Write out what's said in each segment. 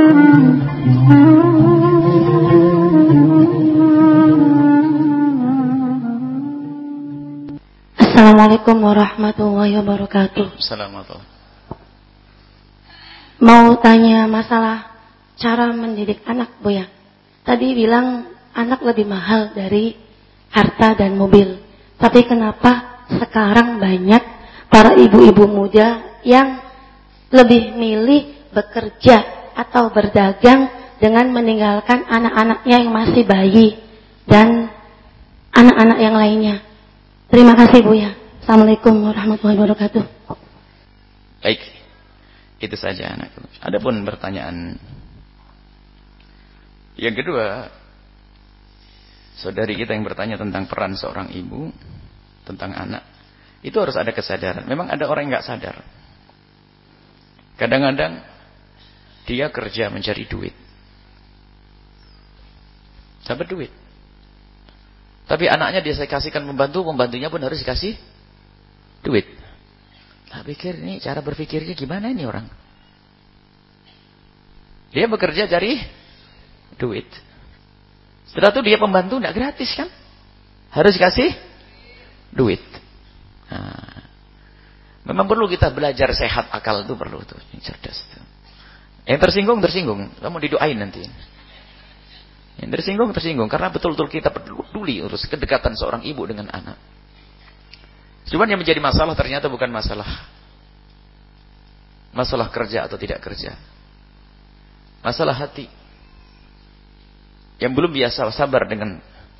Assalamualaikum warahmatullahi wabarakatuh. Assalamualaikum. Mau tanya masalah cara mendidik anak, Bu ya. Tadi bilang anak lebih mahal dari harta dan mobil. Tapi kenapa sekarang banyak para ibu-ibu muda yang lebih milih bekerja atau berdagang dengan meninggalkan anak-anaknya yang masih bayi dan anak-anak yang lainnya? Terima kasih, Bu ya. Assalamualaikum warahmatullahi wabarakatuh. Baik, itu saja anakku. Adapun pertanyaan yang kedua, saudari kita yang bertanya tentang peran seorang ibu tentang anak, itu harus ada kesadaran. Memang ada orang yang nggak sadar. Kadang-kadang dia kerja mencari duit, dapat duit. Tapi anaknya dia kasihkan pembantunya pun harus dikasih duit. Nah, pikir ini cara berpikirnya gimana ini orang? Dia bekerja cari duit. Setelah itu dia pembantu tidak gratis kan? Harus dikasih duit. Nah, memang perlu kita belajar sehat akal itu perlu tuh, cerdas tuh. Yang tersinggung, kamu didoain nanti. Yang tersinggung karena betul-betul kita peduli urus kedekatan seorang ibu dengan anak. Cuman yang menjadi masalah ternyata bukan masalah kerja atau tidak kerja. Masalah hati. Yang belum biasa sabar dengan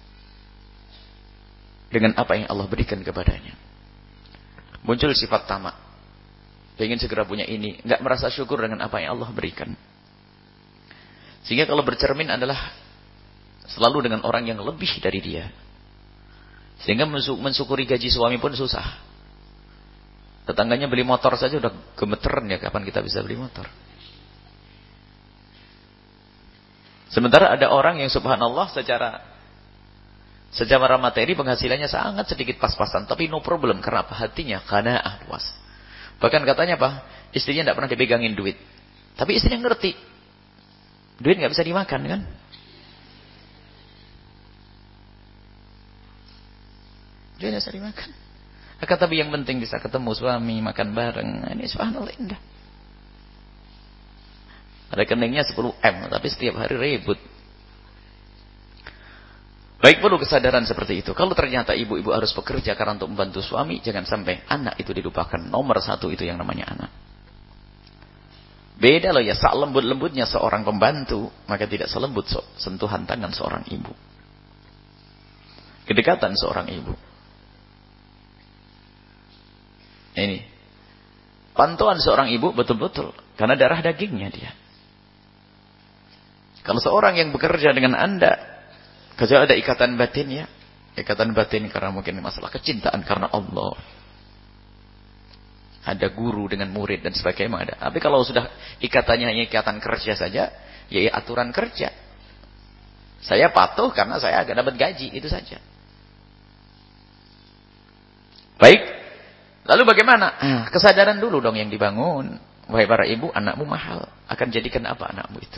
apa yang Allah berikan kepadanya. Muncul sifat tamak. Pengen segera punya ini, enggak merasa syukur dengan apa yang Allah berikan. Sehingga kalau bercermin adalah selalu dengan orang yang lebih dari dia. Sehingga mensyukuri gaji suami pun susah. Tetangganya beli motor saja udah gemeteran ya, kapan kita bisa beli motor. Sementara ada orang yang subhanallah secara materi penghasilannya sangat sedikit pas-pasan, tapi no problem. Karena apa? Hatinya qanaah, puas. Bahkan katanya apa? Istrinya tidak pernah dipegangin duit. Tapi istrinya ngerti. Duit nggak bisa dimakan kan? Duit nggak bisa dimakan. Akan tapi yang penting bisa ketemu suami, makan bareng. Ini subhanallah indah. Rekeningnya 10M, tapi setiap hari ribut. Baik, perlu kesadaran seperti itu. Kalau ternyata ibu-ibu harus bekerja karena untuk membantu suami, jangan sampai anak itu dilupakan. Nomor satu itu yang namanya anak. Beda loh ya, lembut-lembutnya seorang pembantu, maka tidak selembut sentuhan tangan seorang ibu. Kedekatan seorang ibu. Ini. Pantauan seorang ibu betul-betul. Karena darah dagingnya dia. Kalau seorang yang bekerja dengan Anda, kalau ada ikatan batin ya. Ikatan batin karena mungkin masalah kecintaan karena Allah. Ada guru dengan murid dan sebagainya memang ada. Tapi kalau sudah ikatannya hanya ikatan kerja saja, ya aturan kerja. Saya patuh karena saya agak dapat gaji, itu saja. Baik. Lalu bagaimana? Kesadaran dulu dong yang dibangun. Wahai para ibu, anakmu mahal. Akan jadikan apa anakmu itu?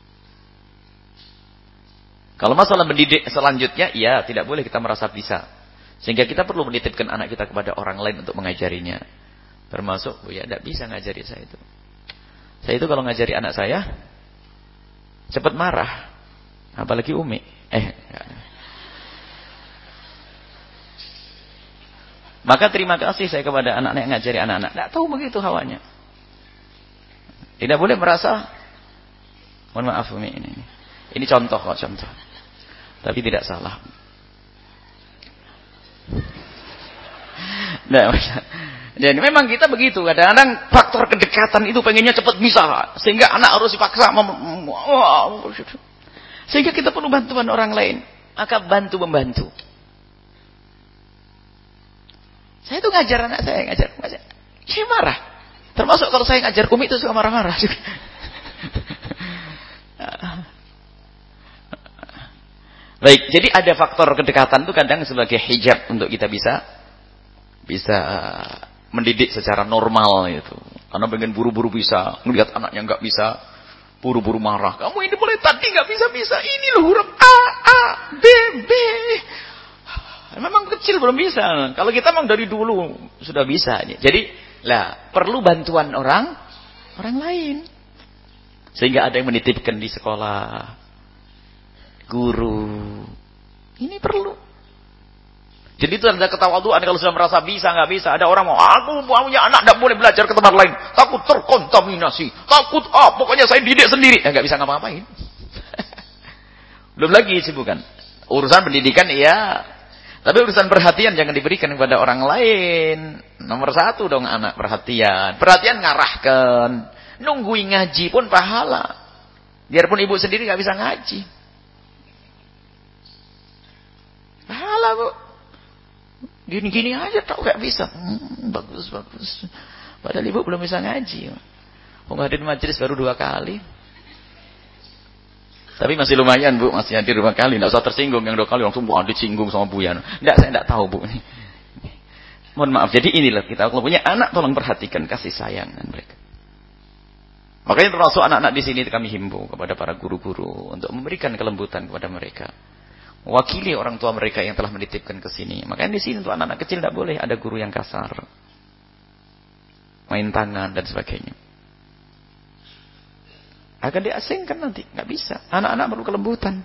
Kalau masalah mendidik selanjutnya, ya tidak boleh kita merasa bisa. Sehingga kita perlu menitipkan anak kita kepada orang lain untuk mengajarinya. Termasuk, ya tidak bisa ngajari saya itu. Saya itu kalau ngajari anak saya, cepat marah. Apalagi Umi. Maka terima kasih saya kepada anak-anak yang ngajari anak-anak. Tidak tahu begitu hawanya. Tidak boleh merasa, mohon maaf Umi ini. Ini contoh kok, contoh. Tapi tidak salah. Nah, dan memang kita begitu. Kadang-kadang faktor kedekatan itu pengennya cepat bisa. Sehingga anak harus dipaksa. Sehingga kita perlu bantuan orang lain. Maka bantu-membantu. Saya itu ngajar anak saya. Ngajar. Saya marah. Termasuk kalau saya ngajar Umi itu suka marah-marah juga. Baik, jadi ada faktor kedekatan itu kadang sebagai hijab untuk kita bisa mendidik secara normal itu. Karena pengen buru-buru bisa, ngelihat anaknya nggak bisa, Buru-buru marah. Kamu ini boleh tadi nggak bisa-bisa. Ini loh huruf A, B, B. Memang kecil belum bisa. Kalau kita memang dari dulu sudah bisa. Jadi, perlu bantuan orang lain. Sehingga ada yang menitipkan di sekolah. Guru. Ini perlu. Jadi itu ada ketawaduan kalau sudah merasa bisa, nggak bisa. Ada orang mau, aku punya anak tidak boleh belajar ke tempat lain. Takut terkontaminasi. Takut, pokoknya saya didik sendiri. Nggak bisa ngapa-ngapain. Belum lagi bukan. Urusan pendidikan iya. Tapi urusan perhatian jangan diberikan kepada orang lain. Nomor 1 dong anak perhatian. Perhatian ngarahkan. Nungguin ngaji pun pahala. Biarpun ibu sendiri nggak bisa ngaji. Pahala bu. Gini-gini aja tau gak bisa. Bagus. Padahal ibu belum bisa ngaji. Menghadiri majelis baru 2 kali. Tapi masih lumayan bu. Masih hadir 2 kali. Tidak usah tersinggung. Yang 2 kali langsung disinggung sama Buya. Tidak, saya tidak tahu bu. Mohon maaf. Jadi inilah kita. Kalau punya anak tolong perhatikan kasih sayang mereka. Makanya termasuk anak-anak di sini kami himbau kepada para guru-guru. Untuk memberikan kelembutan kepada mereka. Wakili orang tua mereka yang telah menitipkan ke sini. Makanya di sini untuk anak-anak kecil tidak boleh ada guru yang kasar, main tangan dan sebagainya. Akan diasingkan nanti, nggak bisa. Anak-anak perlu kelembutan.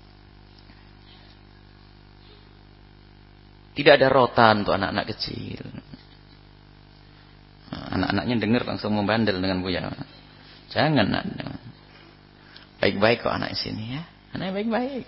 Tidak ada rotan untuk anak-anak kecil. Anak-anaknya dengar langsung membandel dengan Buya. Jangan. Baik-baik kok anak di sini ya. Anaknya baik-baik.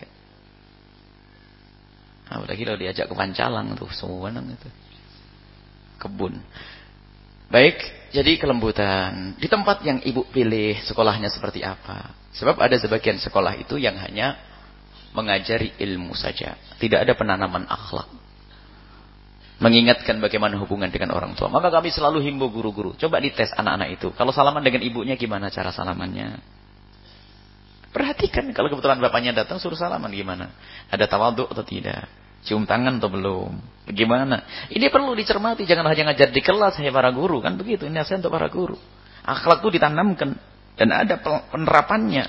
Apalagi kalau diajak ke Pancalang tuh semua itu kebun. Baik, jadi kelembutan di tempat yang ibu pilih sekolahnya seperti apa. Sebab ada sebagian sekolah itu yang hanya mengajari ilmu saja, tidak ada penanaman akhlak, mengingatkan bagaimana hubungan dengan orang tua. Maka kami selalu himbau guru-guru, coba dites anak-anak itu. Kalau salaman dengan ibunya gimana cara salamannya? Perhatikan kalau kebetulan bapaknya datang suruh salaman gimana? Ada tawadhu atau tidak? Cium tangan atau belum? Bagaimana? Ini perlu dicermati, jangan hanya ngajar di kelas hanya para guru, kan begitu. Ini nasihat untuk para guru. Akhlak itu ditanamkan dan ada penerapannya.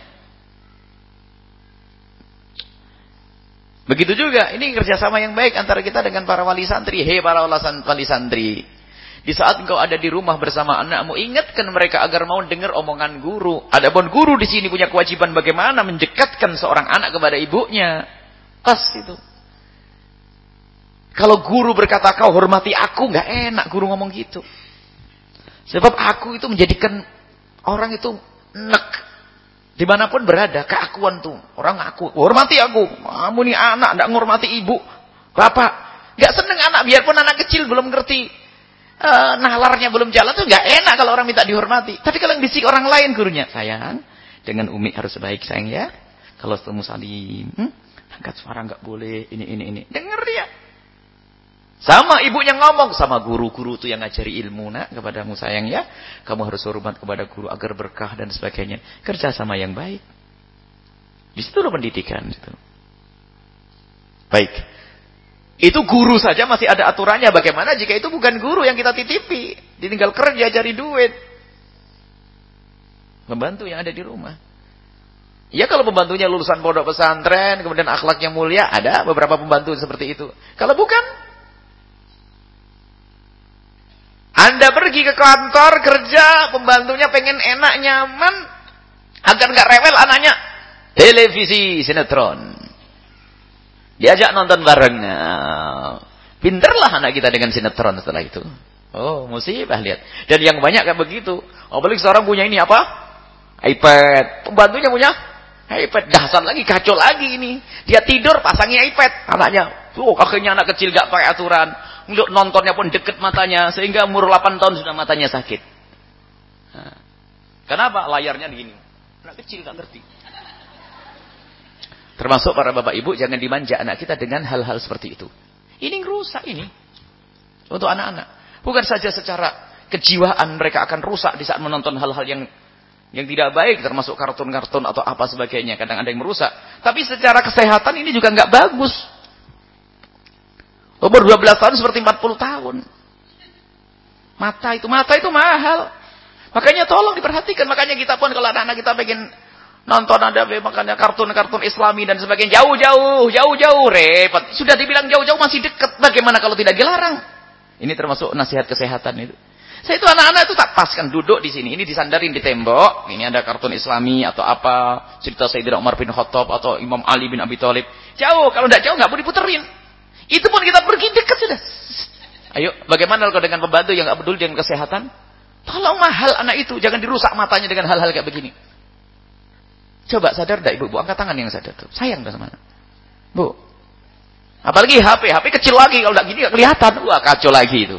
Begitu juga, ini kerjasama yang baik antara kita dengan para wali santri. Hei para wali santri, di saat engkau ada di rumah bersama anakmu, ingatkan mereka agar mau dengar omongan guru. Adapun guru di sini punya kewajiban bagaimana mendekatkan seorang anak kepada ibunya. Pas itu. Kalau guru berkata kau hormati aku, nggak enak guru ngomong gitu. Sebab aku itu menjadikan orang itu nek. Dimanapun berada, keakuan tuh. Orang ngaku, hormati aku. Kamu nih anak, nggak menghormati ibu. Bapak, nggak seneng anak, biarpun anak kecil belum ngerti. Nalarnya belum jalan tuh nggak enak kalau orang minta dihormati. Tapi kalau yang bisik orang lain gurunya, sayang, dengan Umi harus baik sayang ya. Kalau ketemu Salim, angkat suara nggak boleh, ini. Dengar dia. Sama ibunya ngomong, sama guru-guru itu yang ngajari ilmu nak kepadamu sayang ya. Kamu harus hormat kepada guru agar berkah dan sebagainya. Kerja sama yang baik. Di situ loh pendidikan itu. Baik. Itu guru saja masih ada aturannya. Bagaimana jika itu bukan guru yang kita titipi? Ditinggal kerja cari duit. Membantu yang ada di rumah. Ya kalau pembantunya lulusan pondok pesantren, kemudian akhlaknya mulia, ada beberapa pembantu seperti itu. Kalau bukan, Anda pergi ke kantor kerja, pembantunya pengen enak nyaman, agar nggak rewel anaknya, televisi sinetron. Diajak nonton bareng. Pinterlah anak kita dengan sinetron setelah itu. Oh, musibah lihat. Dan yang banyak kayak begitu. Apalagi seorang punya ini apa? iPad. Pembantunya punya iPad. Dahsyat lagi, kacau lagi ini. Dia tidur pasangi iPad. Anaknya, kakinya anak kecil gak pakai aturan. Nontonnya pun deket matanya. Sehingga umur 8 tahun sudah matanya sakit. Nah, kenapa? Layarnya begini. Anak kecil gak ngerti. Termasuk para bapak ibu, jangan dimanja anak kita dengan hal-hal seperti itu. Ini rusak ini. Untuk anak-anak. Bukan saja secara kejiwaan mereka akan rusak di saat menonton hal-hal yang tidak baik. Termasuk kartun-kartun atau apa sebagainya. Kadang ada yang merusak. Tapi secara kesehatan ini juga nggak bagus. Umur 12 tahun seperti 40 tahun. Mata itu mahal. Makanya tolong diperhatikan. Makanya kita pun kalau anak-anak kita pengen nonton ada makanya kartun-kartun Islami dan sebagainya, jauh-jauh repot. Sudah dibilang jauh-jauh masih dekat. Bagaimana kalau tidak dilarang? Ini termasuk nasihat kesehatan itu. Saya itu anak-anak itu tak paskan duduk di sini. Ini disandarin di tembok. Ini ada kartun Islami atau apa, cerita Sayyidina Umar bin Khattab atau Imam Ali bin Abi Thalib. Jauh, kalau tidak jauh nggak boleh diputerin. Itu pun kita pergi dekat sudah. Ayo, bagaimana kalau dengan pembantu yang nggak peduli dengan kesehatan? Tolong mahal anak itu, jangan dirusak matanya dengan hal-hal kayak begini. Coba sadar enggak ibu-ibu, angkat tangan yang sadar tuh. Sayang dah sama anak. Bu. Apalagi HP kecil lagi, kalau enggak gini enggak kelihatan. Wah, kacau lagi itu.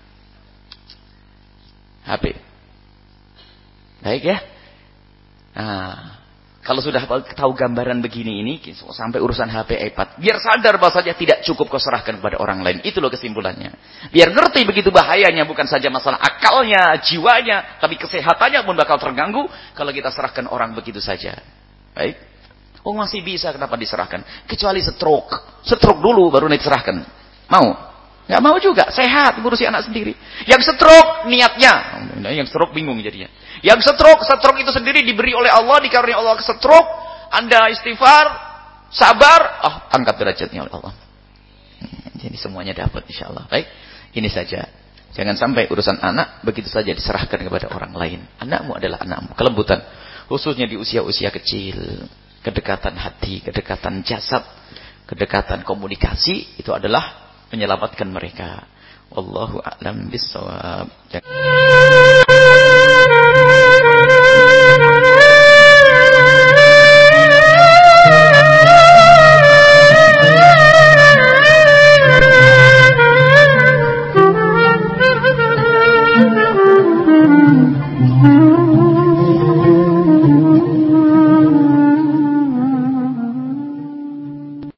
HP. Baik ya. Nah, kalau sudah tahu gambaran begini ini, sampai urusan HP, iPad, biar sadar bahwasanya tidak cukup kau serahkan kepada orang lain. Itu loh kesimpulannya. Biar ngerti begitu bahayanya, bukan saja masalah akalnya, jiwanya, tapi kesehatannya pun bakal terganggu kalau kita serahkan orang begitu saja. Baik. Oh masih bisa, kenapa diserahkan? Kecuali stroke. Stroke dulu baru diserahkan. Mau? Nggak mau juga, sehat, ngurusi anak sendiri. Yang stroke niatnya, yang stroke bingung jadinya. Yang stroke itu sendiri diberi oleh Allah, dikarunia Allah ke stroke, Anda istighfar, sabar, angkat derajatnya oleh Allah. Jadi semuanya dapat insyaallah. Baik, ini saja. Jangan sampai urusan anak begitu saja diserahkan kepada orang lain. Anakmu adalah anakmu, kelembutan, khususnya di usia-usia kecil, kedekatan hati, kedekatan jasad, kedekatan komunikasi itu adalah menyelamatkan mereka. Wallahu a'lam bissawab.